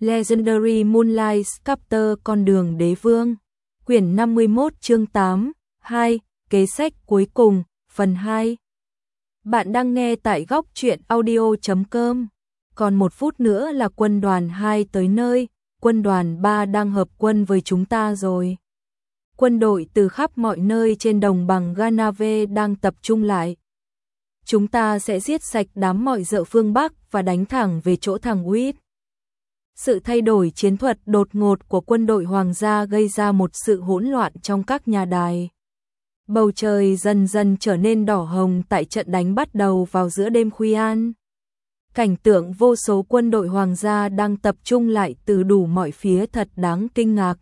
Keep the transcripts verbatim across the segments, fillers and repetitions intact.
Legendary Moonlight Sculptor con đường đế vương. Quyển năm mươi mốt chương tám, hai, kế sách cuối cùng, phần hai. Bạn đang nghe tại góc truyện audio chấm com. Còn một phút nữa là quân đoàn hai tới nơi, quân đoàn ba đang hợp quân với chúng ta rồi. Quân đội từ khắp mọi nơi trên đồng bằng Ganave đang tập trung lại. Chúng ta sẽ giết sạch đám mọi dợ phương Bắc và đánh thẳng về chỗ thằng Whit. Sự thay đổi chiến thuật đột ngột của quân đội hoàng gia gây ra một sự hỗn loạn trong các nhà đài. Bầu trời dần dần trở nên đỏ hồng tại trận đánh bắt đầu vào giữa đêm khuya. Cảnh tượng vô số quân đội hoàng gia đang tập trung lại từ đủ mọi phía thật đáng kinh ngạc.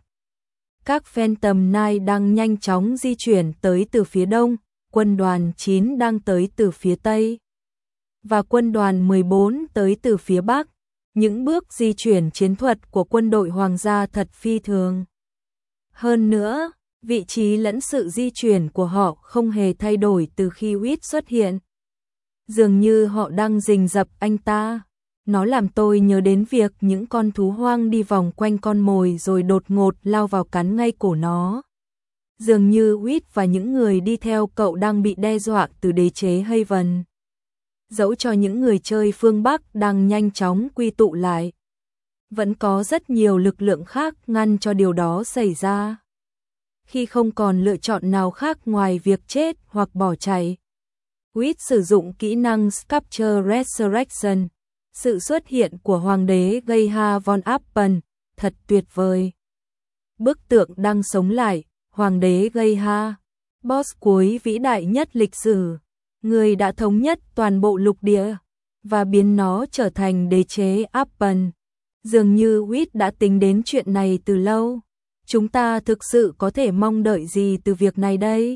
Các Phantom Knight đang nhanh chóng di chuyển tới từ phía đông, quân đoàn chín đang tới từ phía tây, và quân đoàn mười bốn tới từ phía bắc. Những bước di chuyển chiến thuật của quân đội hoàng gia thật phi thường. Hơn nữa, vị trí lẫn sự di chuyển của họ không hề thay đổi từ khi Whit xuất hiện. Dường như họ đang rình rập anh ta. Nó làm tôi nhớ đến việc những con thú hoang đi vòng quanh con mồi rồi đột ngột lao vào cắn ngay cổ nó. Dường như Whit và những người đi theo cậu đang bị đe dọa từ đế chế Haven. Dẫu cho những người chơi phương Bắc đang nhanh chóng quy tụ lại, vẫn có rất nhiều lực lượng khác ngăn cho điều đó xảy ra. Khi không còn lựa chọn nào khác ngoài việc chết hoặc bỏ chạy, Whit sử dụng kỹ năng Sculpture Resurrection. Sự xuất hiện của Hoàng đế Geha von Appen thật tuyệt vời. Bức tượng đang sống lại, Hoàng đế Geha, boss cuối vĩ đại nhất lịch sử, người đã thống nhất toàn bộ lục địa và biến nó trở thành đế chế Appen. Dường như Whit đã tính đến chuyện này từ lâu. Chúng ta thực sự có thể mong đợi gì từ việc này đây?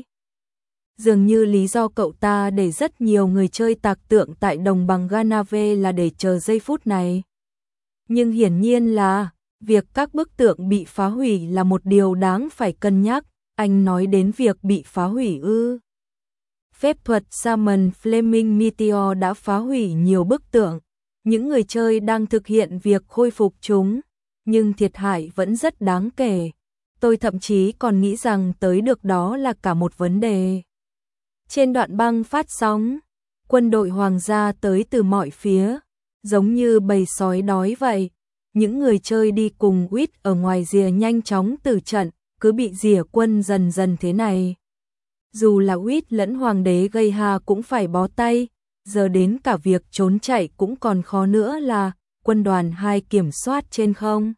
Dường như lý do cậu ta để rất nhiều người chơi tạc tượng tại đồng bằng Ganave là để chờ giây phút này. Nhưng hiển nhiên là, việc các bức tượng bị phá hủy là một điều đáng phải cân nhắc. Anh nói đến việc bị phá hủy ư? Phép thuật Summon Flaming Meteor đã phá hủy nhiều bức tượng. Những người chơi đang thực hiện việc khôi phục chúng, nhưng thiệt hại vẫn rất đáng kể. Tôi thậm chí còn nghĩ rằng tới được đó là cả một vấn đề. Trên đoạn băng phát sóng, quân đội hoàng gia tới từ mọi phía, giống như bầy sói đói vậy. Những người chơi đi cùng Whit ở ngoài rìa nhanh chóng từ trận, cứ bị rỉa quân dần dần thế này. Dù là Whit lẫn Hoàng đế Geha cũng phải bó tay, giờ đến cả việc trốn chạy cũng còn khó nữa là quân đoàn hai kiểm soát trên không.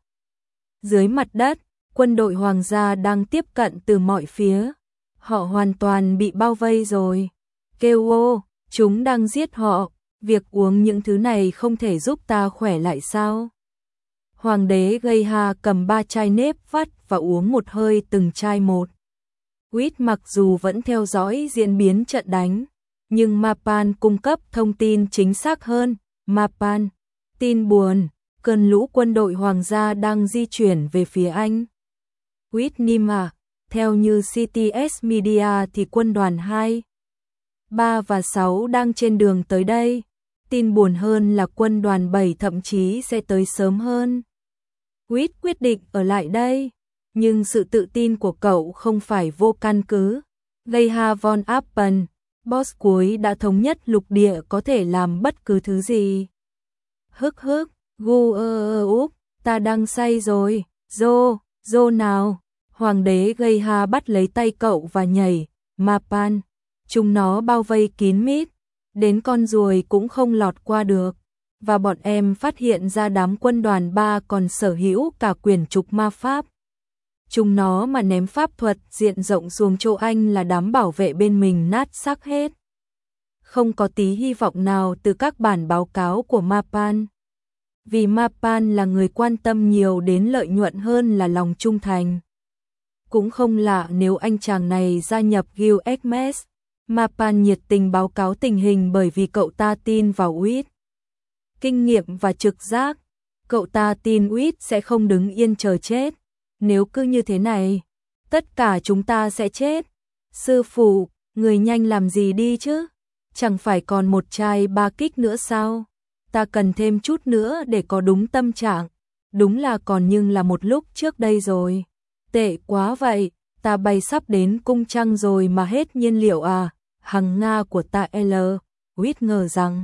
Dưới mặt đất, quân đội hoàng gia đang tiếp cận từ mọi phía. Họ hoàn toàn bị bao vây rồi. Kêu ô, chúng đang giết họ, việc uống những thứ này không thể giúp ta khỏe lại sao? Hoàng đế Geha cầm ba chai nếp vắt và uống một hơi từng chai một. Whit mặc dù vẫn theo dõi diễn biến trận đánh, nhưng Mapan cung cấp thông tin chính xác hơn. Mapan, tin buồn, cơn lũ quân đội hoàng gia đang di chuyển về phía Anh. Whit Nima, theo như xê tê ét Media thì quân đoàn hai, ba và sáu đang trên đường tới đây. Tin buồn hơn là quân đoàn bảy thậm chí sẽ tới sớm hơn. Whit quyết định ở lại đây, nhưng sự tự tin của cậu không phải vô căn cứ. Geha von Appen, boss cuối đã thống nhất lục địa có thể làm bất cứ thứ gì. Hức hức, gu ơ ơ úp, ta đang say rồi, dô, dô nào. Hoàng đế Geha bắt lấy tay cậu và nhảy. Mapan, chúng nó bao vây kín mít, đến con ruồi cũng không lọt qua được. Và bọn em phát hiện ra đám quân đoàn ba còn sở hữu cả quyển trục ma pháp. Chúng nó mà ném pháp thuật diện rộng xuống chỗ Anh là đám bảo vệ bên mình nát xác hết. Không có tí hy vọng nào từ các bản báo cáo của Mapan. Vì Mapan là người quan tâm nhiều đến lợi nhuận hơn là lòng trung thành. Cũng không lạ nếu anh chàng này gia nhập Guild Hermes. Mapan nhiệt tình báo cáo tình hình bởi vì cậu ta tin vào Whit. Kinh nghiệm và trực giác, cậu ta tin Whit sẽ không đứng yên chờ chết. Nếu cứ như thế này, tất cả chúng ta sẽ chết. Sư phụ, người nhanh làm gì đi chứ? Chẳng phải còn một chai ba kích nữa sao? Ta cần thêm chút nữa để có đúng tâm trạng. đúng là còn nhưng là một lúc trước đây rồi. Tệ quá vậy, ta bay sắp đến cung trăng rồi mà hết nhiên liệu à, hằng Nga của ta L. Huyết ngờ rằng,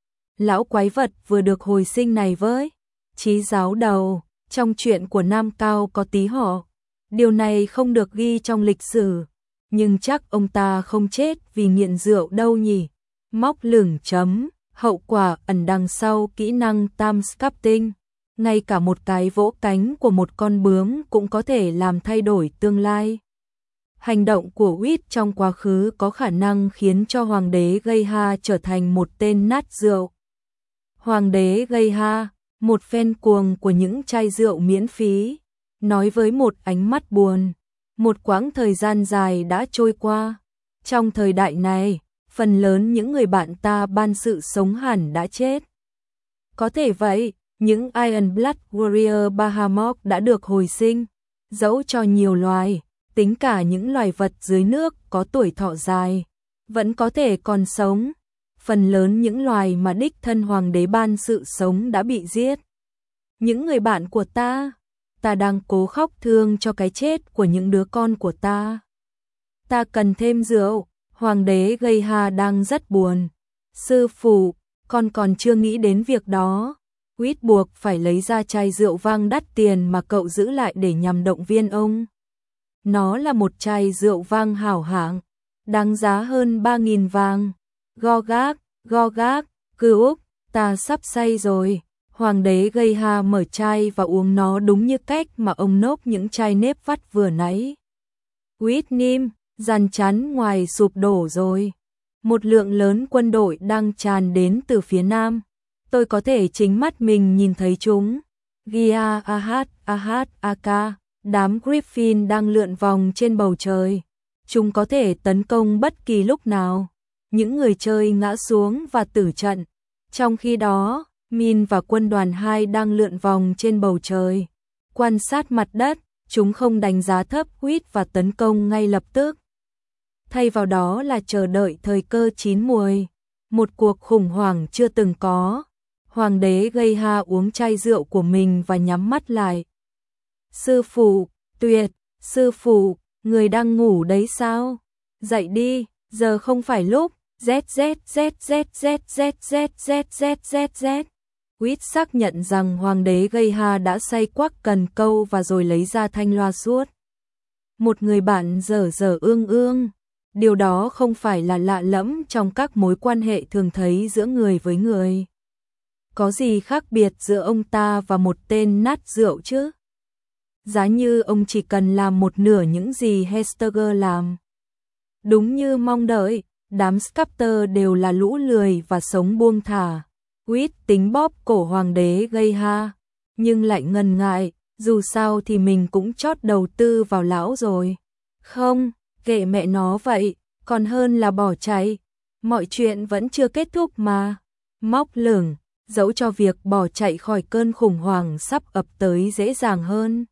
lão quái vật vừa được hồi sinh này với trí giáo đầu, trong chuyện của Nam Cao có tí họ. Điều này không được ghi trong lịch sử, nhưng chắc ông ta không chết vì nghiện rượu đâu nhỉ. Móc lửng chấm, hậu quả ẩn đằng sau kỹ năng time sculpting. Ngay cả một cái vỗ cánh của một con bướm cũng có thể làm thay đổi tương lai. Hành động của Whit trong quá khứ có khả năng khiến cho Hoàng đế Geha trở thành một tên nát rượu. Hoàng đế Geha, một fan cuồng của những chai rượu miễn phí, nói với một ánh mắt buồn. Một quãng thời gian dài đã trôi qua. Trong thời đại này, phần lớn những người bạn ta ban sự sống hẳn đã chết. Có thể vậy, những Iron Blood Warrior Bahamut đã được hồi sinh, dẫu cho nhiều loài, tính cả những loài vật dưới nước có tuổi thọ dài, vẫn có thể còn sống. Phần lớn những loài mà đích thân hoàng đế ban sự sống đã bị giết. Những người bạn của ta, ta đang cố khóc thương cho cái chết của những đứa con của ta. Ta cần thêm rượu, hoàng đế Geha đang rất buồn. Sư phụ, con còn chưa nghĩ đến việc đó. Quýt buộc phải lấy ra chai rượu vang đắt tiền mà cậu giữ lại để nhằm động viên ông. Nó là một chai rượu vang hảo hạng, đáng giá hơn ba nghìn vàng. Go gác, go gác, cư Úc, ta sắp say rồi. Hoàng đế Geha mở chai và uống nó đúng như cách mà ông nốc những chai nếp vắt vừa nãy. Quýt nim, dàn chắn ngoài sụp đổ rồi. Một lượng lớn quân đội đang tràn đến từ phía nam. Tôi có thể chính mắt mình nhìn thấy chúng. Gia Ahad, Ahad, Aka, đám Griffin đang lượn vòng trên bầu trời. Chúng có thể tấn công bất kỳ lúc nào. Những người chơi ngã xuống và tử trận. Trong khi đó, Min và quân đoàn hai đang lượn vòng trên bầu trời. Quan sát mặt đất, chúng không đánh giá thấp Quýt và tấn công ngay lập tức. Thay vào đó là chờ đợi thời cơ chín muồi. Một cuộc khủng hoảng chưa từng có. Hoàng đế Geha uống chai rượu của mình và nhắm mắt lại. Sư phụ, tuyệt, sư phụ, người đang ngủ đấy sao? Dậy đi, giờ không phải lúc. Z Z Z Z Z Z Z Z Z Z Z. Quýt xác nhận rằng hoàng đế Geha đã say quắc cần câu và rồi lấy ra thanh loa suốt. Một người bạn dở dở ương ương. Điều đó không phải là lạ lẫm trong các mối quan hệ thường thấy giữa người với người. Có gì khác biệt giữa ông ta và một tên nát rượu chứ? Giá như ông chỉ cần làm một nửa những gì Hesteger làm. Đúng như mong đợi, đám Sculptor đều là lũ lười và sống buông thả. Quýt tính bóp cổ hoàng đế Geha, nhưng lại ngần ngại, dù sao thì mình cũng chót đầu tư vào lão rồi. Không, kệ mẹ nó vậy, còn hơn là bỏ chạy. Mọi chuyện vẫn chưa kết thúc mà. Móc lửng, dẫu cho việc bỏ chạy khỏi cơn khủng hoảng sắp ập tới dễ dàng hơn.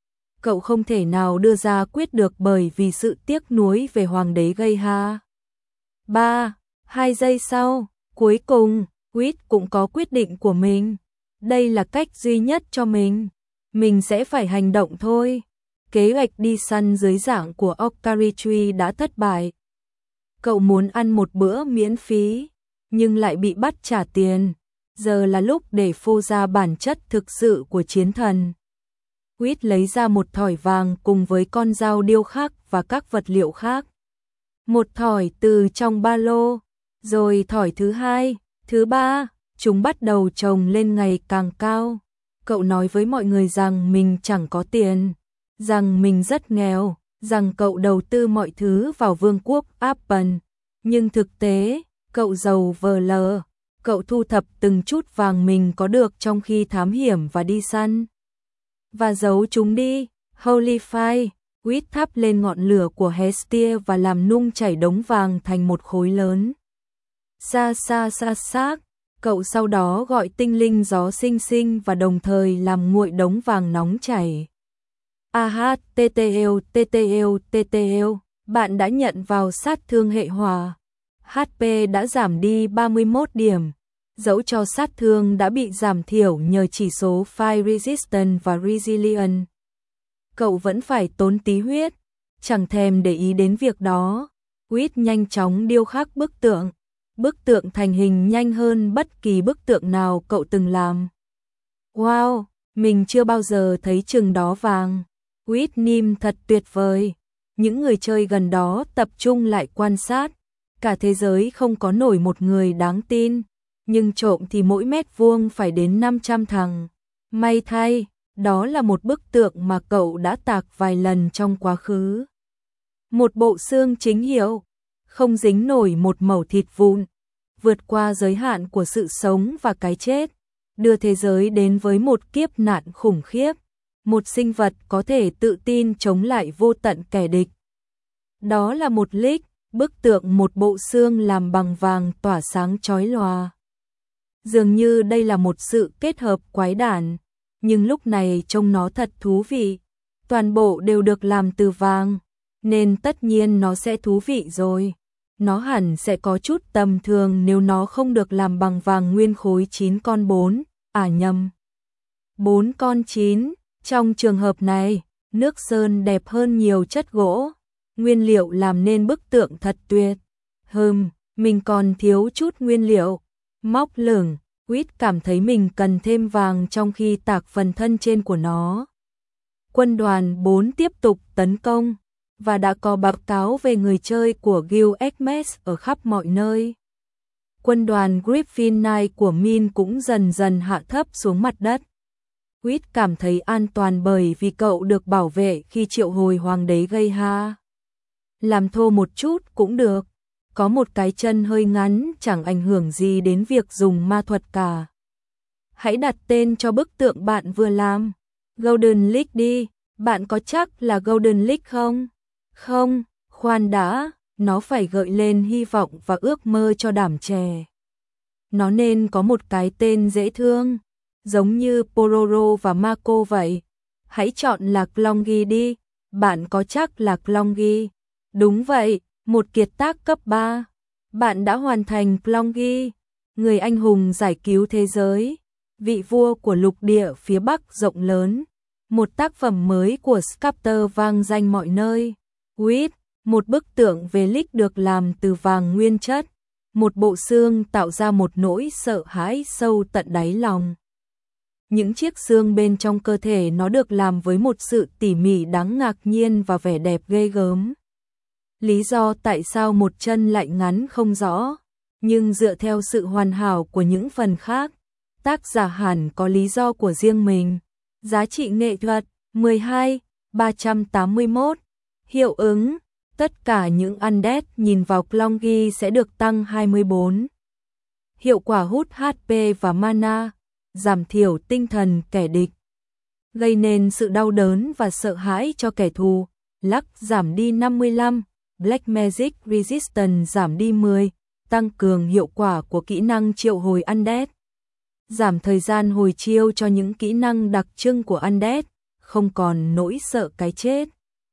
Cậu không thể nào đưa ra quyết được bởi vì sự tiếc nuối về hoàng đế Geha. Ba, hai giây sau, cuối cùng, Quýt cũng có quyết định của mình. Đây là cách duy nhất cho mình. Mình sẽ phải hành động thôi. Kế hoạch đi săn dưới dạng của Okaritri đã thất bại. Cậu muốn ăn một bữa miễn phí, nhưng lại bị bắt trả tiền. Giờ là lúc để phô ra bản chất thực sự của chiến thần. Quýt lấy ra một thỏi vàng cùng với con dao điêu khắc và các vật liệu khác. Một thỏi từ trong ba lô, rồi thỏi thứ hai, thứ ba, chúng bắt đầu chồng lên ngày càng cao. Cậu nói với mọi người rằng mình chẳng có tiền, rằng mình rất nghèo, rằng cậu đầu tư mọi thứ vào vương quốc Appen. Nhưng thực tế, cậu giàu vờ lờ, cậu thu thập từng chút vàng mình có được trong khi thám hiểm và đi săn. Và giấu chúng đi, Holy Fire, Quýt thắp lên ngọn lửa của Hestia và làm nung chảy đống vàng thành một khối lớn. Xa xa xa xác, cậu sau đó gọi tinh linh gió sinh sinh và đồng thời làm nguội đống vàng nóng chảy. Ah, ttl, ttl, ttl, bạn đã nhận vào sát thương hệ hỏa. hát pê đã giảm đi ba mươi mốt điểm. Dẫu cho sát thương đã bị giảm thiểu nhờ chỉ số Fire Resistance và Resilience, cậu vẫn phải tốn tí huyết, chẳng thèm để ý đến việc đó. Quýt nhanh chóng điêu khắc bức tượng. Bức tượng thành hình nhanh hơn bất kỳ bức tượng nào cậu từng làm. Wow, mình chưa bao giờ thấy chừng đó vàng. Whitney thật tuyệt vời. Những người chơi gần đó tập trung lại quan sát. Cả thế giới không có nổi một người đáng tin. Nhưng trộm thì mỗi mét vuông phải đến năm trăm thằng. May thay, đó là một bức tượng mà cậu đã tạc vài lần trong quá khứ. Một bộ xương chính hiệu, không dính nổi một mẩu thịt vụn, vượt qua giới hạn của sự sống và cái chết, đưa thế giới đến với một kiếp nạn khủng khiếp, một sinh vật có thể tự tin chống lại vô tận kẻ địch. Đó là một lick, bức tượng một bộ xương làm bằng vàng tỏa sáng chói lòa. Dường như đây là một sự kết hợp quái đản, nhưng lúc này trông nó thật thú vị. Toàn bộ đều được làm từ vàng, nên tất nhiên nó sẽ thú vị rồi. Nó hẳn sẽ có chút tầm thường nếu nó không được làm bằng vàng nguyên khối chín con bốn, à nhầm. bốn con chín, trong trường hợp này, nước sơn đẹp hơn nhiều chất gỗ. Nguyên liệu làm nên bức tượng thật tuyệt. Hừm, mình còn thiếu chút nguyên liệu. Móc lửng, Quýt cảm thấy mình cần thêm vàng trong khi tạc phần thân trên của nó. Quân đoàn bốn tiếp tục tấn công, và đã có báo cáo về người chơi của Guild Hermes ở khắp mọi nơi. Quân đoàn Griffin Knight của Min cũng dần dần hạ thấp xuống mặt đất. Quýt cảm thấy an toàn bởi vì cậu được bảo vệ khi triệu hồi hoàng đế gây ha. Làm thô một chút cũng được. Có một cái chân hơi ngắn chẳng ảnh hưởng gì đến việc dùng ma thuật cả. Hãy đặt tên cho bức tượng bạn vừa làm. Golden League đi. Bạn có chắc là Golden League không? Không, khoan đã, nó phải gợi lên hy vọng và ước mơ cho đám trẻ. Nó nên có một cái tên dễ thương, giống như Pororo và Mako vậy. Hãy chọn là Klongi đi. Bạn có chắc là Klongi? Đúng vậy, một kiệt tác cấp ba. Bạn đã hoàn thành Klongi, người anh hùng giải cứu thế giới, vị vua của lục địa phía Bắc rộng lớn. Một tác phẩm mới của Sculptor vang danh mọi nơi. Quýt, một bức tượng về Lick được làm từ vàng nguyên chất. Một bộ xương tạo ra một nỗi sợ hãi sâu tận đáy lòng. Những chiếc xương bên trong cơ thể nó được làm với một sự tỉ mỉ đáng ngạc nhiên và vẻ đẹp ghê gớm. Lý do tại sao một chân lại ngắn không rõ, nhưng dựa theo sự hoàn hảo của những phần khác, tác giả hẳn có lý do của riêng mình. Giá trị nghệ thuật mười hai, ba trăm tám mươi mốt. Hiệu ứng, tất cả những undead nhìn vào Klongi sẽ được tăng hai mươi bốn. Hiệu quả hút hát pê và mana, giảm thiểu tinh thần kẻ địch, gây nên sự đau đớn và sợ hãi cho kẻ thù. Luck giảm đi năm mươi lăm, Black Magic Resistance giảm đi mười, tăng cường hiệu quả của kỹ năng triệu hồi undead. Giảm thời gian hồi chiêu cho những kỹ năng đặc trưng của undead, không còn nỗi sợ cái chết.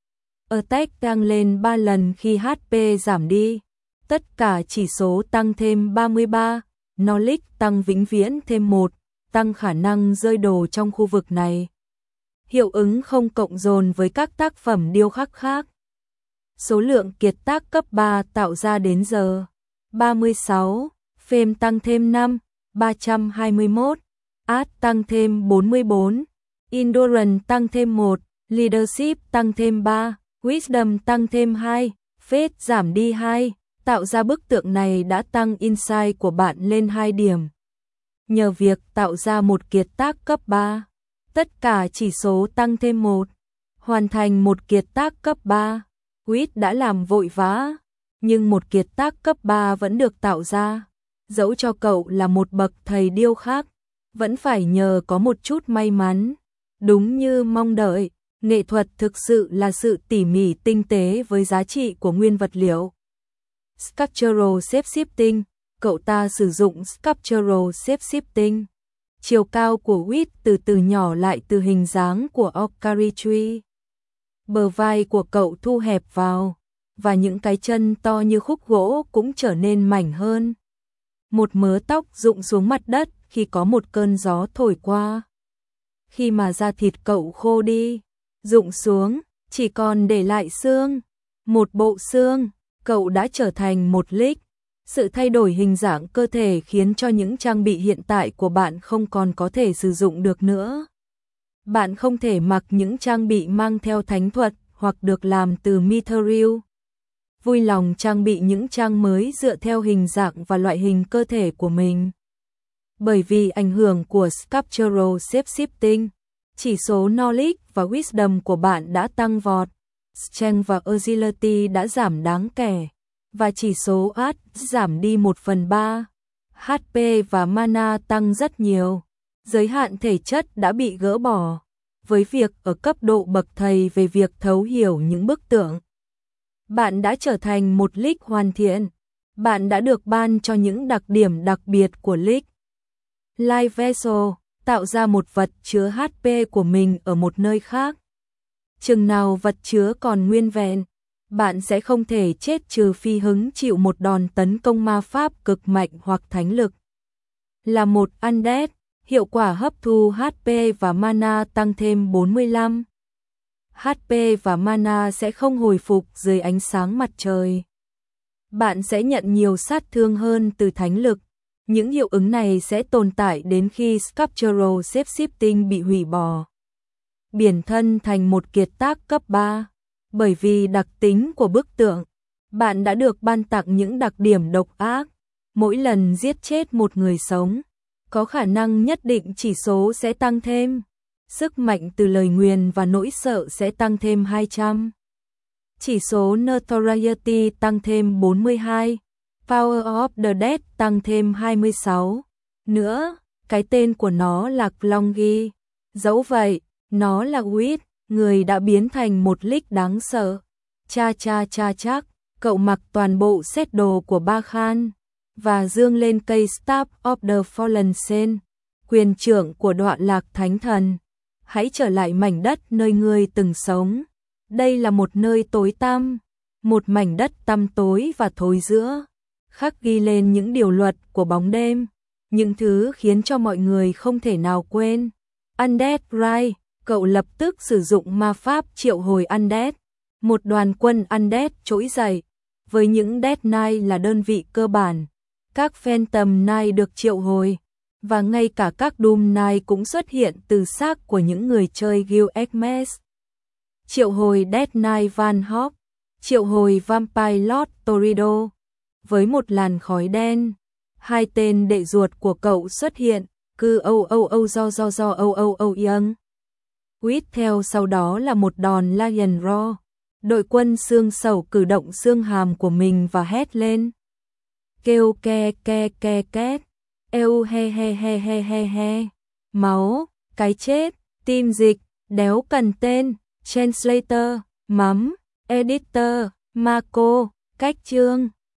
Attack tăng lên ba lần khi hát pê giảm đi. Tất cả chỉ số tăng thêm ba mươi ba, Knowledge tăng vĩnh viễn thêm một, tăng khả năng rơi đồ trong khu vực này. Hiệu ứng không cộng dồn với các tác phẩm điêu khắc khác. Số lượng kiệt tác cấp ba tạo ra đến giờ ba mươi sáu, Fame tăng thêm năm, ba trăm hai mươi mốt, Art tăng thêm bốn mươi bốn, Endurance tăng thêm một, Leadership tăng thêm ba, Wisdom tăng thêm hai, Faith giảm đi hai, tạo ra bức tượng này đã tăng insight của bạn lên hai điểm. Nhờ việc tạo ra một kiệt tác cấp ba, tất cả chỉ số tăng thêm một, hoàn thành một kiệt tác cấp ba. Quýt đã làm vội vã, nhưng một kiệt tác cấp ba vẫn được tạo ra. Dẫu cho cậu là một bậc thầy điêu khắc, vẫn phải nhờ có một chút may mắn. Đúng như mong đợi, nghệ thuật thực sự là sự tỉ mỉ tinh tế với giá trị của nguyên vật liệu. Sculptural Shape-shifting, cậu ta sử dụng Sculptural Shape-shifting. Chiều cao của Quýt từ từ nhỏ lại từ hình dáng của Okari Tree. Bờ vai của cậu thu hẹp vào, và những cái chân to như khúc gỗ cũng trở nên mảnh hơn. một mớ tóc rụng xuống mặt đất khi có một cơn gió thổi qua. Khi mà da thịt cậu khô đi, rụng xuống, chỉ còn để lại xương, một bộ xương, cậu đã trở thành một Lick. Sự thay đổi hình dạng cơ thể khiến cho những trang bị hiện tại của bạn không còn có thể sử dụng được nữa. Bạn không thể mặc những trang bị mang theo thánh thuật hoặc được làm từ mithril. Vui lòng trang bị những trang mới dựa theo hình dạng và loại hình cơ thể của mình. Bởi vì ảnh hưởng của Sculptural Shape-Shifting, chỉ số Knowledge và Wisdom của bạn đã tăng vọt, Strength và Agility đã giảm đáng kể, và chỉ số Art giảm đi một phần ba. hát pê và Mana tăng rất nhiều. Giới hạn thể chất đã bị gỡ bỏ, với việc ở cấp độ bậc thầy về việc thấu hiểu những bức tượng. Bạn đã trở thành một Lick hoàn thiện. Bạn đã được ban cho những đặc điểm đặc biệt của Lick. Life Vessel, tạo ra một vật chứa hát pê của mình ở một nơi khác. Chừng nào vật chứa còn nguyên vẹn, bạn sẽ không thể chết trừ phi hứng chịu một đòn tấn công ma pháp cực mạnh hoặc thánh lực. Là một Undead, hiệu quả hấp thu hát pê và mana tăng thêm bốn mươi lăm. hát pê và mana sẽ không hồi phục dưới ánh sáng mặt trời. Bạn sẽ nhận nhiều sát thương hơn từ thánh lực. Những hiệu ứng này sẽ tồn tại đến khi Sculptural Shape-Shifting bị hủy bỏ. Biển thân thành một kiệt tác cấp ba. Bởi vì đặc tính của bức tượng, bạn đã được ban tặng những đặc điểm độc ác. Mỗi lần giết chết một người sống, có khả năng nhất định chỉ số sẽ tăng thêm. Sức mạnh từ lời nguyền và nỗi sợ sẽ tăng thêm hai trăm. Chỉ số Notoriety tăng thêm bốn mươi hai. Power of the Dead tăng thêm hai mươi sáu. Nữa, cái tên của nó là Klongi. Dẫu vậy, nó là Wit, người đã biến thành một Lick đáng sợ. Cha cha cha chắc, cậu mặc toàn bộ set đồ của Ba Khan và dương lên cây Staff of the Fallen Saint, quyền trưởng của Đoạn Lạc Thánh Thần. Hãy trở lại mảnh đất nơi ngươi từng sống. Đây là một nơi tối tăm, một mảnh đất tăm tối và thối rữa, khắc ghi lên những điều luật của bóng đêm, những thứ khiến cho mọi người không thể nào quên. Undead Rise, cậu lập tức sử dụng ma pháp triệu hồi Undead. Một đoàn quân Undead trỗi dậy, với những Dead Knight là đơn vị cơ bản. Các Phantom Knight được triệu hồi, và ngay cả các Doom Knight cũng xuất hiện từ xác của những người chơi Guild Xmas. Triệu hồi Dead Knight Van Hawk, triệu hồi Vampire Lord Torido. Với một làn khói đen, hai tên đệ ruột của cậu xuất hiện, cứ âu âu âu do do do âu âu âu young. Quýt theo sau đó là một đòn Lion Roar. Đội quân xương sầu cử động xương hàm của mình và hét lên. Kêu ke ke ke két. Eo he he he he he he. Máu, cái chết, tim dịch, đéo cần tên, translator, mắm, editor, Marco, cách chương.